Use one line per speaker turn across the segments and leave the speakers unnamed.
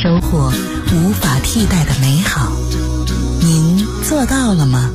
收获无法替代的美好。您做到了吗？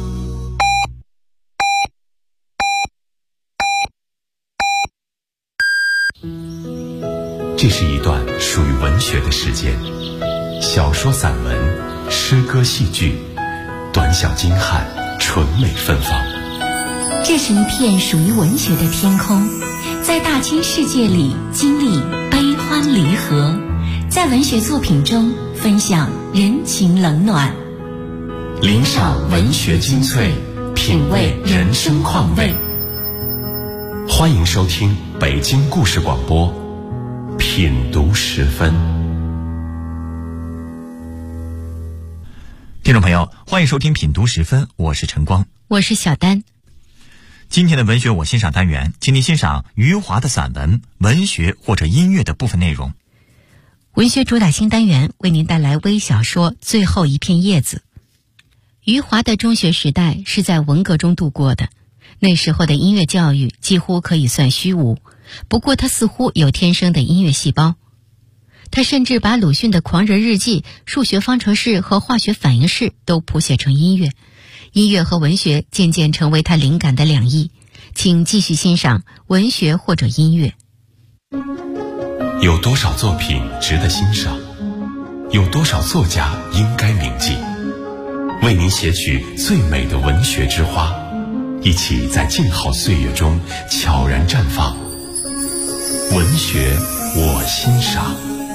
这是一段属于文学的时间，小说、散文、诗歌、戏剧，短小精悍，纯美芬芳。
这是一片属于文学的天空，在大千世界里经历悲欢离合，在文学作品中分享人情冷暖，
领赏文学精粹，品味人生况味。欢迎收听北京故事广播品读时分。
听众朋友，欢迎收听品读时分，我是晨光，
我是小丹。
今天的文学我欣赏单元，请您欣赏余华的散文、文学或者音乐的部分内容。
文学主打新单元为您带来微小说《最后一片叶子》。余华的中学时代是在文革中度过的，那时候的音乐教育几乎可以算虚无，不过他似乎有天生的音乐细胞。他甚至把鲁迅的《狂人日记》、数学方程式和化学反应式都谱写成音乐。音乐和文学渐渐成为他灵感的两翼。请继续欣赏文学或者音乐。
有多少作品值得欣赏？有多少作家应该铭记？为您写取最美的文学之花，一起在静好岁月中悄然绽放。文学我欣赏。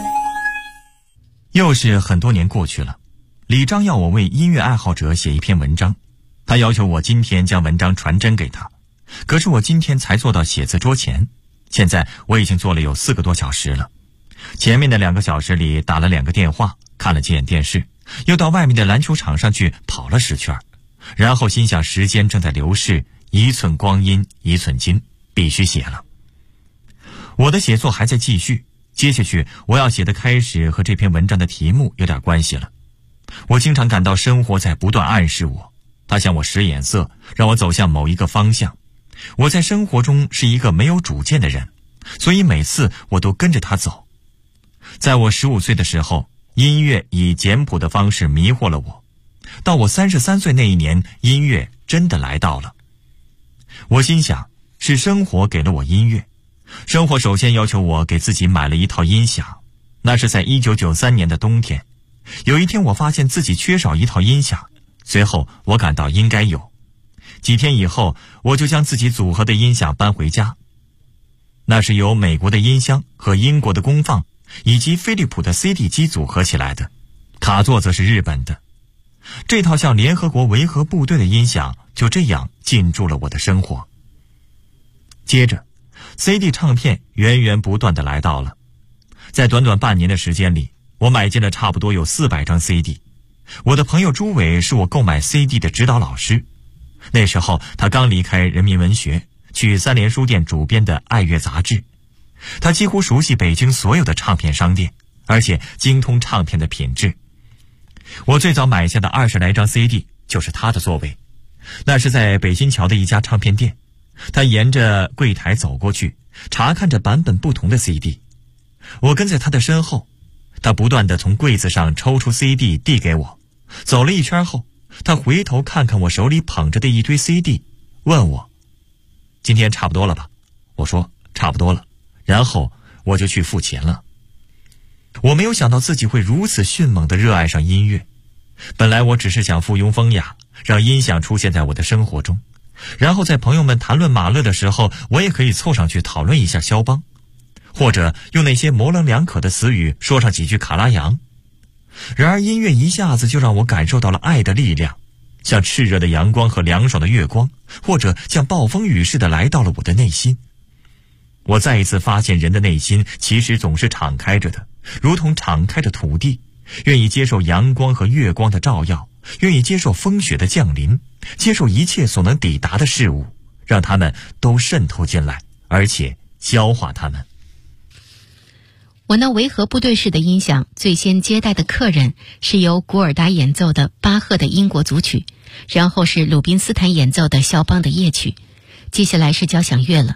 又是很多年过去了，李章要我为音乐爱好者写一篇文章，他要求我今天将文章传真给他，可是我今天才坐到写字桌前，现在我已经坐了有4个多小时了。前面的2个小时里打了2个电话，看了几眼电视，又到外面的篮球场上去跑了10圈，然后心想时间正在流逝，一寸光阴一寸金，必须写了。我的写作还在继续，接下去我要写的开始和这篇文章的题目有点关系了。我经常感到生活在不断暗示我，它向我使眼色，让我走向某一个方向。我在生活中是一个没有主见的人，所以每次我都跟着他走。在我15岁的时候，音乐以简朴的方式迷惑了我。到我33岁那一年，音乐真的来到了。我心想，是生活给了我音乐。生活首先要求我给自己买了一套音响，那是在1993年的冬天。有一天我发现自己缺少一套音响，随后我感到应该有。几天以后，我就将自己组合的音响搬回家。那是由美国的音箱和英国的功放以及飞利浦的 CD 机组合起来的，卡座则是日本的。这套像联合国维和部队的音响就这样进驻了我的生活。接着 CD 唱片源源不断地来到了，在短短半年的时间里，我买进了差不多有400张 CD。 我的朋友朱伟是我购买 CD 的指导老师，那时候他刚离开人民文学，去三联书店主编的爱乐杂志。他几乎熟悉北京所有的唱片商店，而且精通唱片的品质。我最早买下的20来张 CD 就是他的座位，那是在北新桥的一家唱片店。他沿着柜台走过去，查看着版本不同的 CD。 我跟在他的身后，他不断地从柜子上抽出 CD 递给我。走了一圈后，他回头看看我手里捧着的一堆 CD， 问我今天差不多了吧？我说差不多了，然后我就去付钱了。我没有想到自己会如此迅猛地热爱上音乐。本来我只是想附庸风雅，让音响出现在我的生活中，然后在朋友们谈论马勒的时候，我也可以凑上去讨论一下肖邦，或者用那些模棱两可的词语说上几句卡拉扬。然而音乐一下子就让我感受到了爱的力量，像炽热的阳光和凉爽的月光，或者像暴风雨似的来到了我的内心。我再一次发现人的内心其实总是敞开着的，如同敞开的土地，愿意接受阳光和月光的照耀，愿意接受风雪的降临，接受一切所能抵达的事物，让它们都渗透进来，而且消化它们。
我那维和部队式的音响最先接待的客人是由古尔达演奏的巴赫的英国组曲，然后是鲁宾斯坦演奏的肖邦的夜曲，接下来是交响乐了。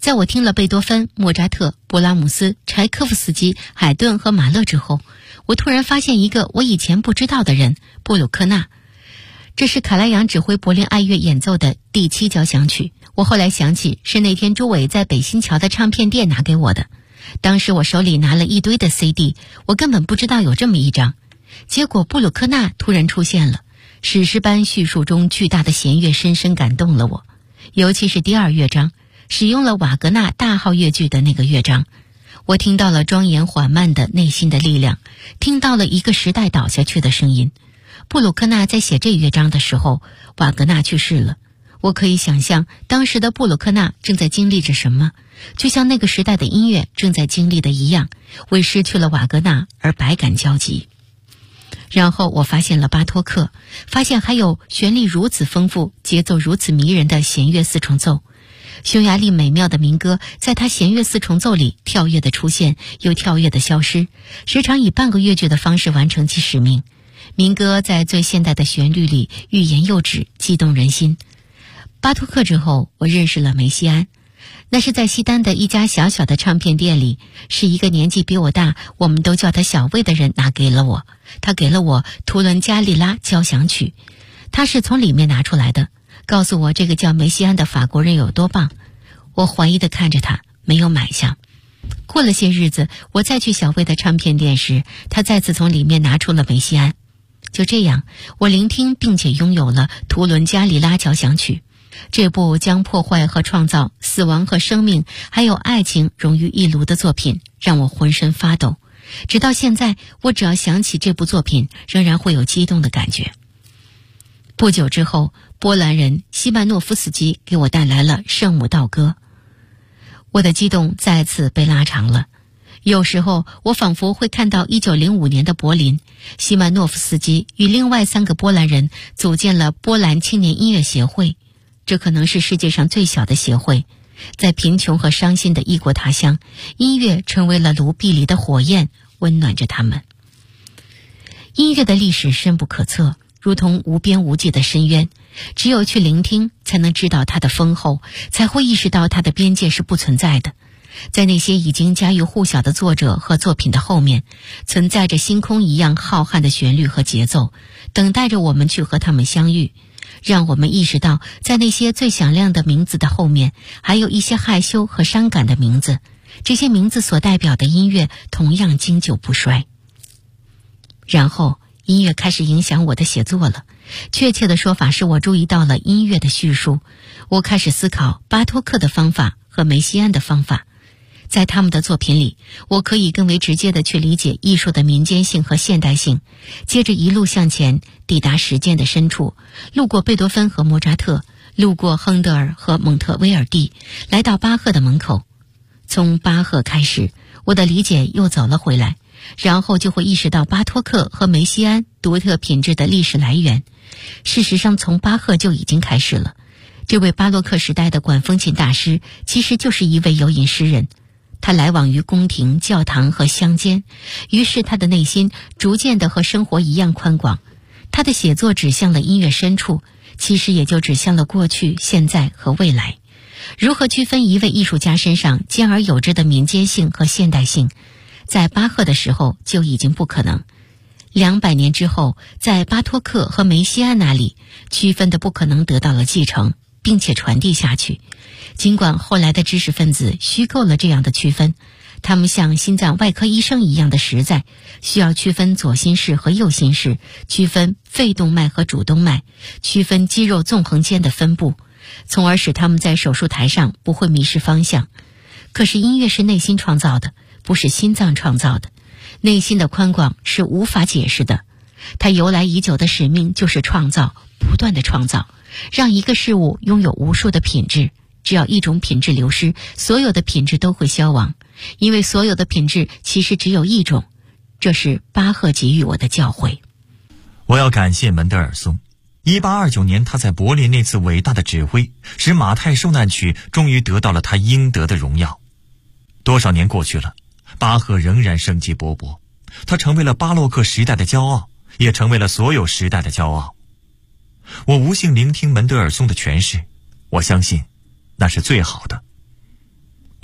在我听了贝多芬、莫扎特、勃拉姆斯、柴科夫斯基、海顿和马勒之后，我突然发现一个我以前不知道的人——布鲁克纳。这是卡拉扬指挥柏林爱乐演奏的第7交响曲。我后来想起，是那天朱伟在北新桥的唱片店拿给我的。当时我手里拿了一堆的 CD， 我根本不知道有这么一张。结果布鲁克纳突然出现了，史诗般叙述中巨大的弦乐深深感动了我，尤其是第2乐章，使用了瓦格纳大号乐句的那个乐章。我听到了庄严缓慢的内心的力量，听到了一个时代倒下去的声音。布鲁克纳在写这乐章的时候，瓦格纳去世了。我可以想象当时的布鲁克纳正在经历着什么，就像那个时代的音乐正在经历的一样，为失去了瓦格纳而百感交集。然后我发现了巴托克，发现还有旋律如此丰富、节奏如此迷人的弦乐四重奏。匈牙利美妙的民歌在他弦乐四重奏里跳跃的出现，又跳跃的消失，时常以半个乐句的方式完成其使命。民歌在最现代的旋律里欲言又止，激动人心。巴托克之后，我认识了梅西安，那是在西单的一家小小的唱片店里，是一个年纪比我大，我们都叫他小魏的人拿给了我。他给了我图伦加利拉交响曲，他是从里面拿出来的，告诉我这个叫梅西安的法国人有多棒。我怀疑地看着他，没有买下。过了些日子，我再去小魏的唱片店时，他再次从里面拿出了梅西安。就这样，我聆听并且拥有了图伦加利拉交响曲，这部将破坏和创造、死亡和生命还有爱情融于一炉的作品，让我浑身发抖。直到现在，我只要想起这部作品，仍然会有激动的感觉。不久之后，波兰人西曼诺夫斯基给我带来了《圣母道歌》，我的激动再次被拉长了。有时候我仿佛会看到1905年的柏林，西曼诺夫斯基与另外3个波兰人组建了波兰青年音乐协会，这可能是世界上最小的协会。在贫穷和伤心的异国他乡，音乐成为了炉壁里的火焰，温暖着他们。音乐的历史深不可测，如同无边无际的深渊，只有去聆听，才能知道它的丰厚，才会意识到它的边界是不存在的。在那些已经家喻户晓的作者和作品的后面，存在着星空一样浩瀚的旋律和节奏，等待着我们去和他们相遇，让我们意识到，在那些最响亮的名字的后面，还有一些害羞和伤感的名字，这些名字所代表的音乐同样经久不衰。然后音乐开始影响我的写作了，确切的说法是我注意到了音乐的叙述，我开始思考巴托克的方法和梅西安的方法。在他们的作品里，我可以更为直接地去理解艺术的民间性和现代性，接着一路向前，抵达实践的深处，路过贝多芬和莫扎特，路过亨德尔和蒙特威尔第，来到巴赫的门口。从巴赫开始，我的理解又走了回来，然后就会意识到巴托克和梅西安独特品质的历史来源。事实上，从巴赫就已经开始了。这位巴洛克时代的管风琴大师其实就是一位游吟诗人，他来往于宫廷、教堂和乡间，于是他的内心逐渐地和生活一样宽广。他的写作指向了音乐深处，其实也就指向了过去、现在和未来。如何区分一位艺术家身上兼而有之的民间性和现代性，在巴赫的时候就已经不可能。200年之后，在巴托克和梅西安那里，区分的不可能得到了继承，并且传递下去。尽管后来的知识分子虚构了这样的区分，他们像心脏外科医生一样的实在，需要区分左心室和右心室，区分肺动脉和主动脉，区分肌肉纵横间的分布，从而使他们在手术台上不会迷失方向。可是音乐是内心创造的，不是心脏创造的。内心的宽广是无法解释的，它由来已久的使命就是创造，不断的创造，让一个事物拥有无数的品质。只要一种品质流失，所有的品质都会消亡，因为所有的品质其实只有一种。这是巴赫给予我的教诲。
我要感谢门德尔松。1829年他在柏林那次伟大的指挥，使马太受难曲终于得到了他应得的荣耀。多少年过去了，巴赫仍然生机勃勃，他成为了巴洛克时代的骄傲，也成为了所有时代的骄傲。我无幸聆听门德尔松的诠释，我相信那是最好的。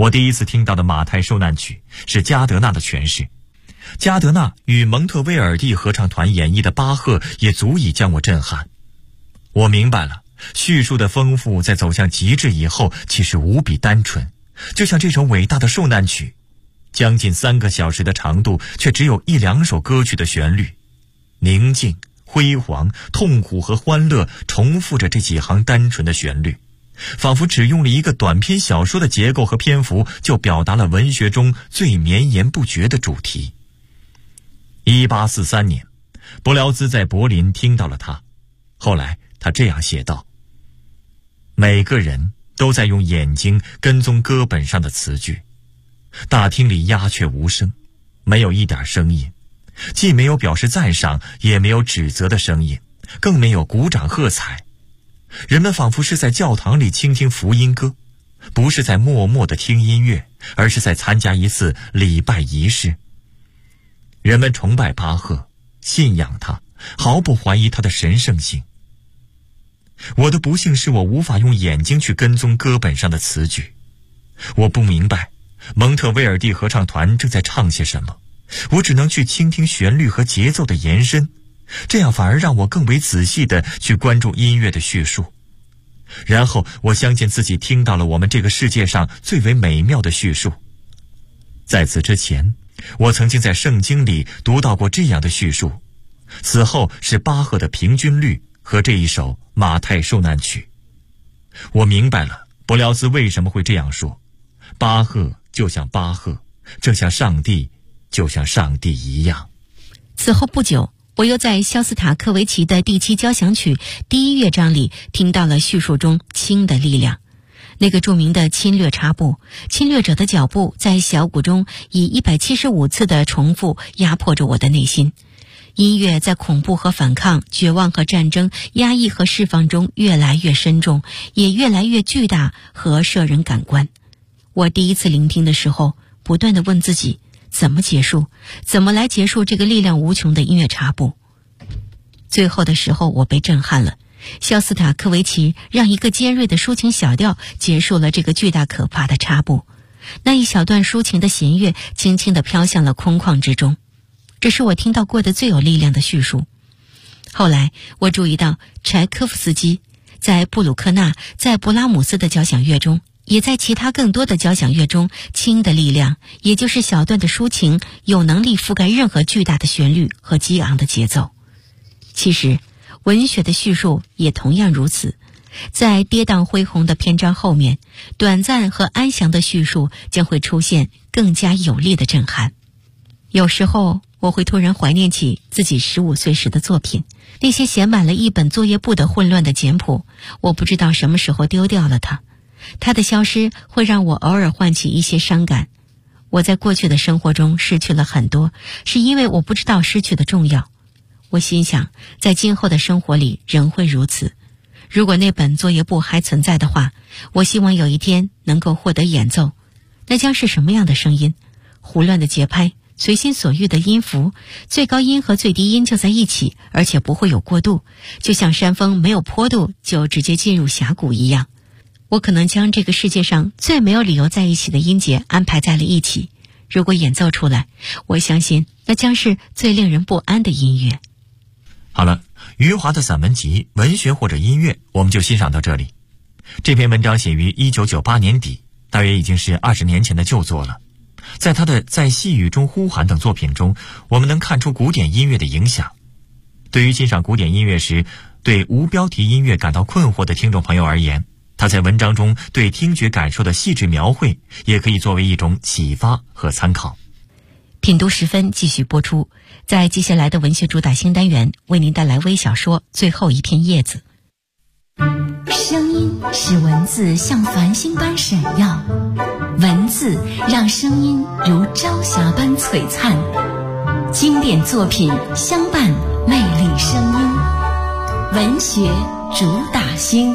我第一次听到的马太受难曲是加德纳的诠释，加德纳与蒙特威尔第合唱团演绎的巴赫也足以将我震撼。我明白了，叙述的丰富在走向极致以后其实无比单纯，就像这首伟大的受难曲，将近3个小时的长度，却只有1-2首歌曲的旋律，宁静、辉煌、痛苦和欢乐重复着这几行单纯的旋律，仿佛只用了一个短篇小说的结构和篇幅，就表达了文学中最绵延不绝的主题。1843年，柏辽兹在柏林听到了它，后来他这样写道：每个人都在用眼睛跟踪歌本上的词句，大厅里鸦雀无声，没有一点声音，既没有表示赞赏，也没有指责的声音，更没有鼓掌喝彩。人们仿佛是在教堂里倾听福音歌，不是在默默地听音乐，而是在参加一次礼拜仪式。人们崇拜巴赫，信仰他，毫不怀疑他的神圣性。我的不幸是我无法用眼睛去跟踪歌本上的词句，我不明白蒙特威尔第合唱团正在唱些什么，我只能去倾听旋律和节奏的延伸，这样反而让我更为仔细地去关注音乐的叙述。然后我相信自己听到了我们这个世界上最为美妙的叙述。在此之前，我曾经在圣经里读到过这样的叙述，此后是巴赫的平均律和这一首马太受难曲。我明白了柏辽兹为什么会这样说，巴赫就像巴赫，正像上帝就像上帝一样。
此后不久，我又在肖斯塔科维奇的第7交响曲第1乐章里听到了叙述中轻的力量。那个著名的侵略插步，侵略者的脚步在小鼓中以175次的重复压迫着我的内心。音乐在恐怖和反抗、绝望和战争、压抑和释放中越来越深重，也越来越巨大和摄人感官。我第一次聆听的时候，不断地问自己，怎么结束？怎么来结束这个力量无穷的音乐插步？最后的时候，我被震撼了。肖斯塔科维奇让一个尖锐的抒情小调结束了这个巨大可怕的插步，那一小段抒情的弦乐轻轻地飘向了空旷之中。这是我听到过的最有力量的叙述。后来我注意到柴科夫斯基在布鲁克纳，在勃拉姆斯的交响乐中，也在其他更多的交响乐中，轻的力量，也就是小段的抒情，有能力覆盖任何巨大的旋律和激昂的节奏。其实文学的叙述也同样如此，在跌宕恢宏的篇章后面，短暂和安详的叙述将会出现更加有力的震撼。有时候我会突然怀念起自己15岁时的作品，那些写满了一本作业簿的混乱的简谱，我不知道什么时候丢掉了它。它的消失会让我偶尔唤起一些伤感。我在过去的生活中失去了很多，是因为我不知道失去的重要。我心想，在今后的生活里仍会如此。如果那本作业簿还存在的话，我希望有一天能够获得演奏。那将是什么样的声音？胡乱的节拍，随心所欲的音符，最高音和最低音就在一起，而且不会有过渡，就像山峰没有坡度就直接进入峡谷一样。我可能将这个世界上最没有理由在一起的音节安排在了一起，如果演奏出来，我相信那将是最令人不安的音乐。
好了，余华的散文集《文学或者音乐》我们就欣赏到这里。这篇文章写于1998年底，大约已经是20年前的旧作了。在他的《在细雨中呼喊》等作品中，我们能看出古典音乐的影响。对于欣赏古典音乐时对无标题音乐感到困惑的听众朋友而言，他在文章中对听觉感受的细致描绘，也可以作为一种启发和参考。
品读10分继续播出，在接下来的文学主打新单元，为您带来微小说《最后一片叶子》。
声音使文字像繁星般闪耀，文字让声音如朝霞般璀璨。经典作品相伴，魅力声音。文学主打星。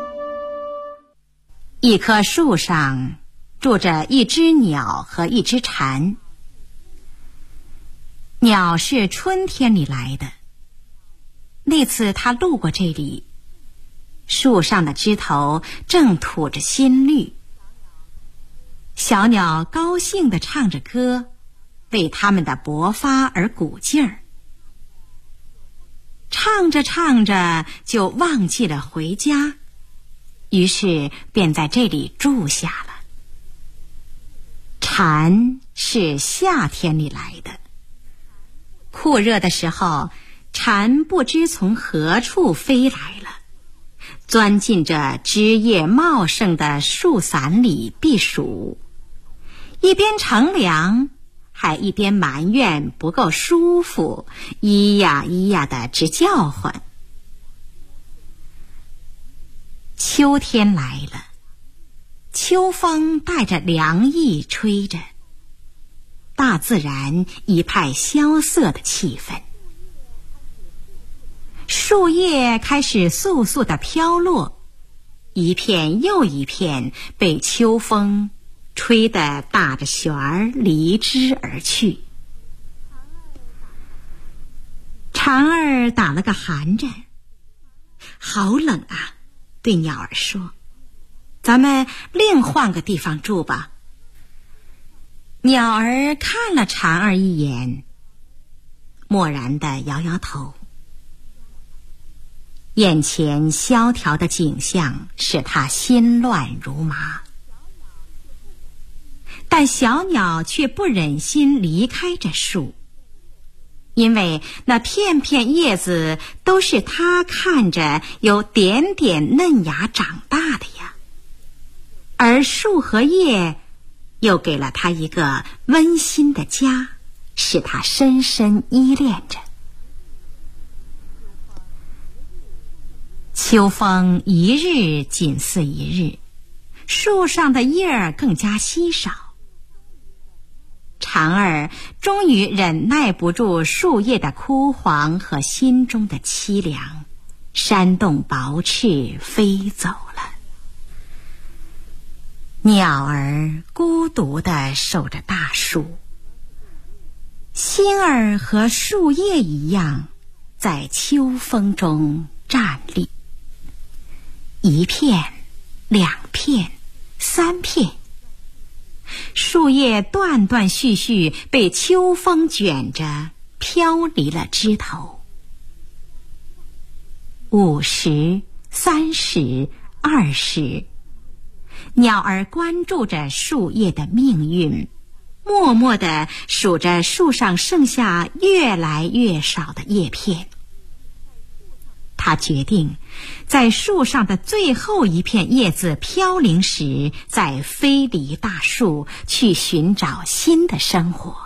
一棵树上住着一只鸟和一只蝉。鸟是春天里来的，那次它路过这里，树上的枝头正吐着新绿。 小鸟高兴地唱着歌，为它们的勃发而鼓劲儿。唱着唱着就忘记了回家，于是便在这里住下了。蝉是夏天里来的，酷热的时候，蝉不知从何处飞来了，钻进这枝叶茂盛的树伞里避暑，一边乘凉，还一边埋怨不够舒服，咿呀咿呀的直叫唤。秋天来了，秋风带着凉意吹着，大自然一派萧瑟的气氛。树叶开始簌簌地飘落，一片又一片被秋风吹得打着旋儿离枝而去。蝉儿打了个寒战，好冷啊，对鸟儿说，咱们另换个地方住吧。鸟儿看了蝉儿一眼，漠然地摇摇头。眼前萧条的景象使他心乱如麻，但小鸟却不忍心离开这树，因为那片片叶子都是它看着有点点嫩芽长大的呀，而树和叶又给了它一个温馨的家，使它深深依恋着。秋风一日紧似一日，树上的叶儿更加稀少。蝉儿终于忍耐不住树叶的枯黄和心中的凄凉，扇动薄翅飞走了。鸟儿孤独地守着大树，心儿和树叶一样，在秋风中站立。一片，两片，三片，树叶断断续续被秋风卷着飘离了枝头。50、30、20，鸟儿关注着树叶的命运，默默地数着树上剩下越来越少的叶片。他决定在树上的最后一片叶子飘零时，再飞离大树，去寻找新的生活。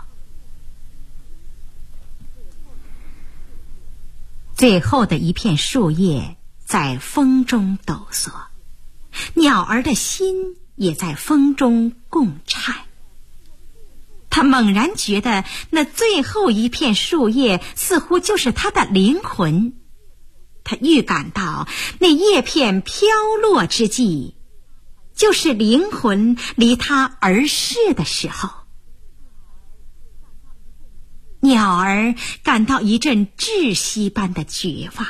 最后的一片树叶在风中抖擞，鸟儿的心也在风中共颤。他猛然觉得那最后一片树叶似乎就是他的灵魂，他预感到那叶片飘落之际，就是灵魂离他而逝的时候。鸟儿感到一阵窒息般的绝望。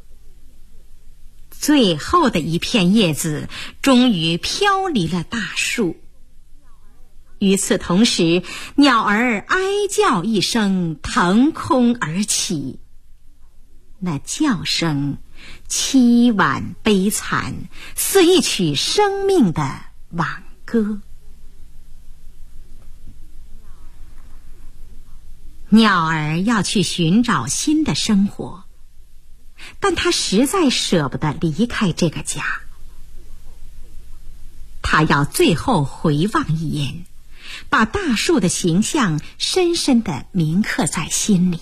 最后的一片叶子终于飘离了大树。与此同时，鸟儿哀叫一声，腾空而起。那叫声凄婉悲惨，似一曲生命的挽歌。鸟儿要去寻找新的生活，但他实在舍不得离开这个家。他要最后回望一眼，把大树的形象深深地铭刻在心里。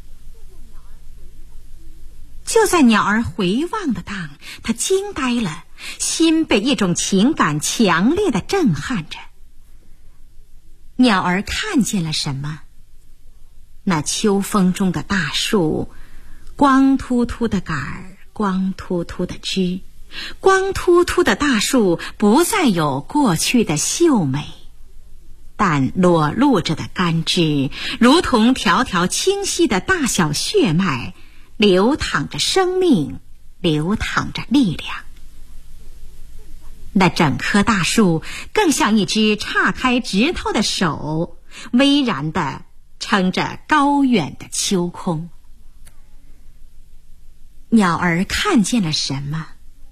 就在鸟儿回望的当，他惊呆了，心被一种情感强烈地震撼着。鸟儿看见了什么？那秋风中的大树，光秃秃的杆儿，光秃秃的枝，光秃秃的大树不再有过去的秀美，但裸露着的干枝如同条条清晰的大小血脉，流淌着生命，流淌着力量。 那整棵大树更像一只岔开指头的手，巍然地撑着高远的秋空。鸟儿看见了什么？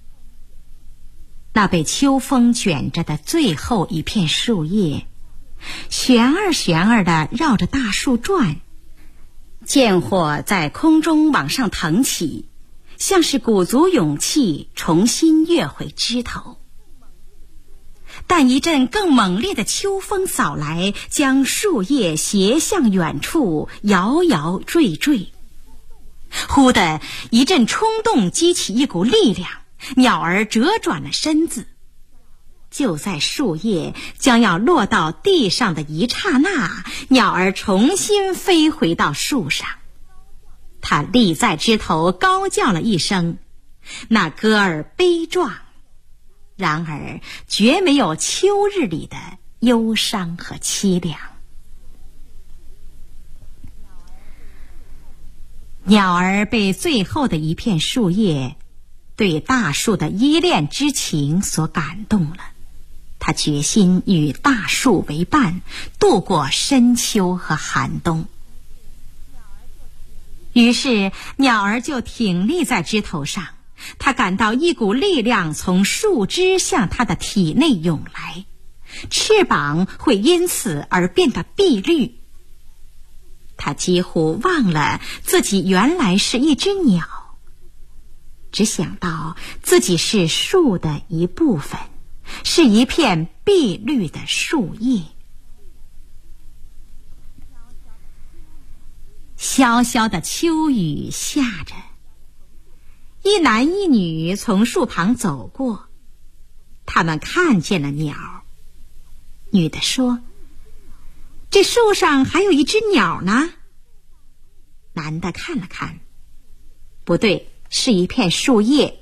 那被秋风卷着的最后一片树叶，旋儿旋儿地绕着大树转，剑火在空中往上腾起，像是鼓足勇气重新跃回枝头。但一阵更猛烈的秋风扫来，将树叶斜向远处摇摇坠坠。忽的一阵冲动激起一股力量，鸟儿折转了身子。就在树叶将要落到地上的一刹那，鸟儿重新飞回到树上。它立在枝头高叫了一声，那歌儿悲壮，然而绝没有秋日里的忧伤和凄凉。鸟儿被最后的一片树叶对大树的依恋之情所感动了，它决心与大树为伴，度过深秋和寒冬。于是鸟儿就挺立在枝头上，它感到一股力量从树枝向它的体内涌来，翅膀会因此而变得碧绿。它几乎忘了自己原来是一只鸟，只想到自己是树的一部分，是一片碧绿的树叶。潇潇的秋雨下着，一男一女从树旁走过，他们看见了鸟。女的说：“这树上还有一只鸟呢。”男的看了看，不对，是一片树叶。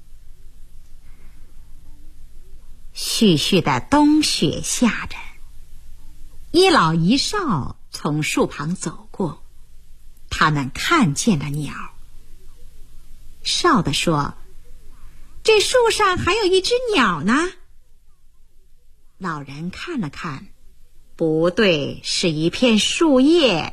絮絮的冬雪下着，一老一少从树旁走过，他们看见了鸟。少的说：“这树上还有一只鸟呢。”老人看了看，不对，是一片树叶。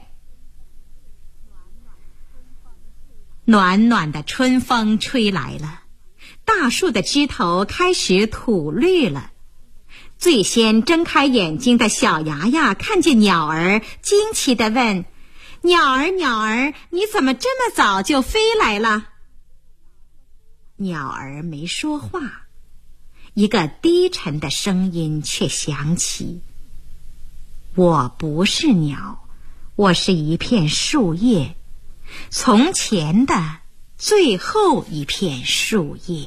暖暖的春风吹来了，大树的枝头开始吐绿了。最先睁开眼睛的小芽芽看见鸟儿，惊奇地问：“鸟儿，鸟儿，你怎么这么早就飞来了？”鸟儿没说话，一个低沉的声音却响起：“我不是鸟，我是一片树叶，从前的最后一片树叶。”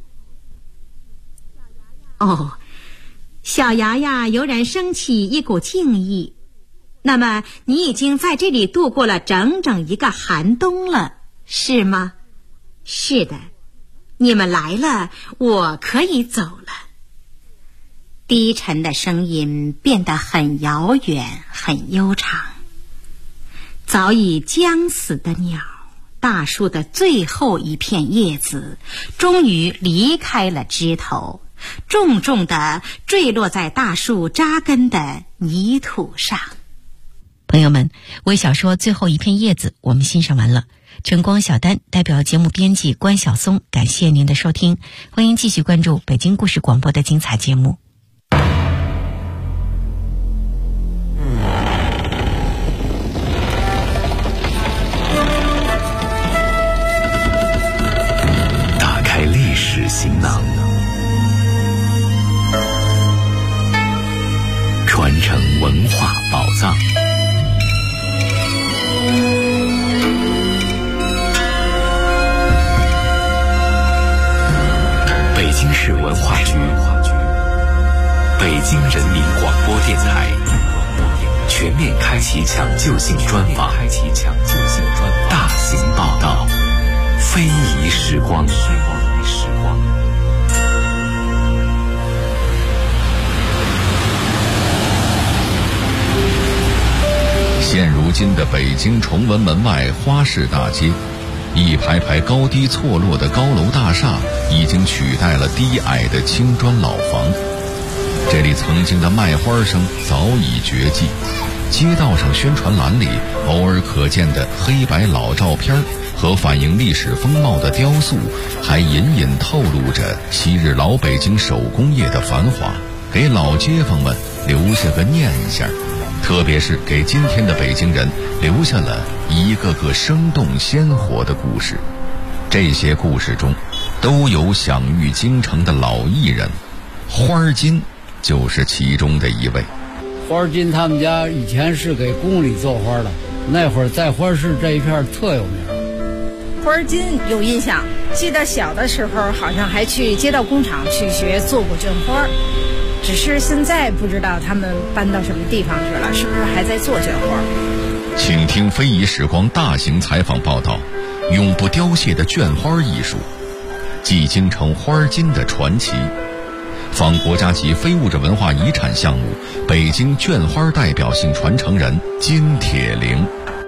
哦，小芽芽油然升起一股敬意。那么你已经在这里度过了整整一个寒冬了，是吗？是的，你们来了，我可以走了。低沉的声音变得很遥远，很悠长。早已将死的鸟，大树的最后一片叶子，终于离开了枝头，重重地坠落在大树扎根的泥土上。
朋友们，微小说最后一片叶子我们欣赏完了。晨光小丹代表节目编辑关晓松，感谢您的收听，欢迎继续关注北京故事广播的精彩节目。
打开历史行囊，传承文化宝藏。北京市文化局、北京人民广播电台全面开启抢救性专访，大型报道，非遗时光。
现如今的北京崇文门外花市大街， 一排排高低错落的高楼大厦已经取代了低矮的青砖老房。这里曾经的卖花声早已绝迹，街道上宣传栏里偶尔可见的黑白老照片和反映历史风貌的雕塑，还隐隐透露着昔日老北京手工业的繁华，给老街坊们留下个念想，特别是给今天的北京人留下了一个个生动鲜活的故事。这些故事中都有享誉京城的老艺人，花金就是其中的一位。
花金他们家以前是给宫里做花的，那会儿在花市这一片特有名。
花金有印象，记得小的时候好像还去街道工厂去学做过绢花，只是现在不知道他们搬到什么地方去了，是不是还在做绢花？
请听非遗时光大型采访报道，永不凋谢的绢花艺术，继京城花金的传奇，访国家级非物质文化遗产项目北京绢花代表性传承人金铁陵。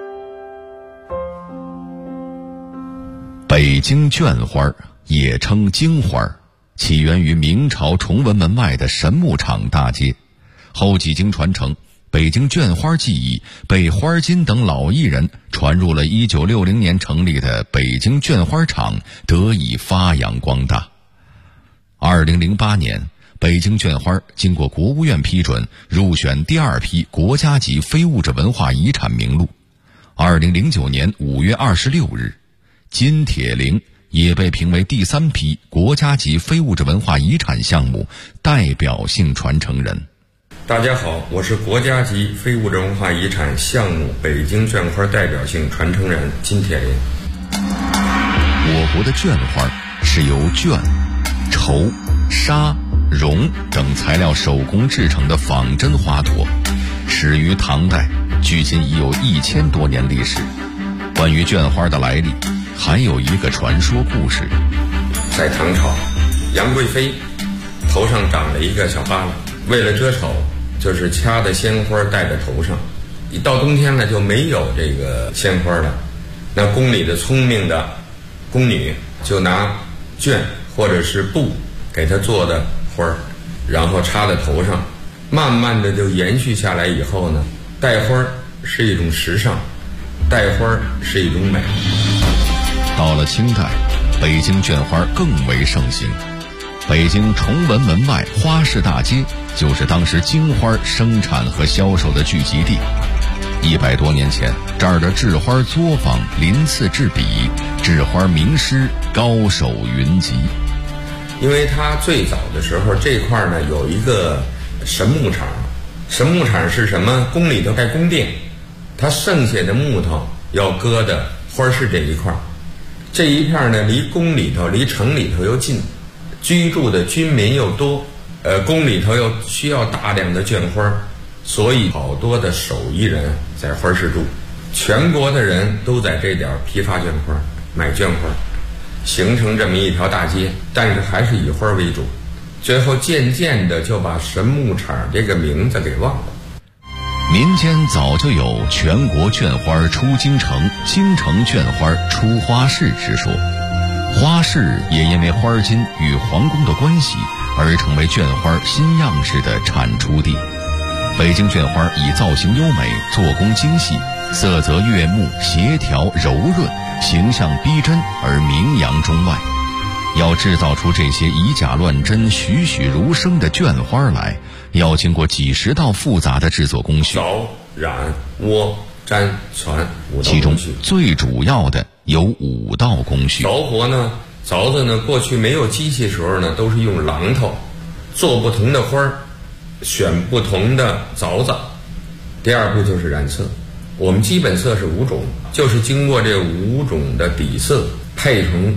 北京绢花也称京花，起源于明朝崇文门外的神木场大街，后几经传承，北京绢花技艺被花金等老艺人传入了1960年成立的北京绢花厂，得以发扬光大。2008年，北京绢花经过国务院批准，入选第2批国家级非物质文化遗产名录。2009年5月26日，金铁陵也被评为第3批国家级非物质文化遗产项目代表性传承人。
大家好，我是国家级非物质文化遗产项目北京绢花代表性传承人金铁陵。
我国的绢花是由绢、绸、纱、绒等材料手工制成的仿真花朵，始于唐代，距今已有1000多年历史。关于绢花的来历，还有一个传说故事。
在唐朝，杨贵妃头上长了一个小疤了，为了遮丑，就是掐的鲜花戴在头上。一到冬天呢，就没有这个鲜花了。那宫里的聪明的宫女就拿绢或者是布给她做的花儿，然后插在头上，慢慢的就延续下来。以后呢，戴花是一种时尚，戴花是一种美。
到了清代，北京绢花更为盛行。北京崇文门外花市大街就是当时京花生产和销售的聚集地。100多年前，这儿的制花作坊鳞次栉比，制花名师高手云集。
因为它最早的时候，这块呢有一个神木厂，神木厂是什么？宫里头盖宫殿，它剩下的木头要搁的花市这一块。这一片呢，离宫里头、离城里头又近，居住的军民又多，宫里头又需要大量的绢花，所以好多的手艺人在花市住，全国的人都在这点批发绢花、买绢花，形成这么一条大街，但是还是以花为主。最后渐渐的就把神木厂这个名字给忘了。
民间早就有全国绢花出京城，京城绢花出花市之说。花市也因为花金与皇宫的关系而成为绢花新样式的产出地。北京绢花以造型优美、做工精细、色泽悦目、协调柔润、形象逼真而名扬中外。要制造出这些以假乱真、栩栩如生的绢花来，要经过几十道复杂的制作工序，
凿、染、窝、粘、传5道工序，
其中最主要的有5道工序。
凿活呢，凿子呢，过去没有机器时候呢，都是用榔头做不同的花儿，选不同的凿子。第2步就是染色，我们基本色是5种，就是经过这5种的底色配成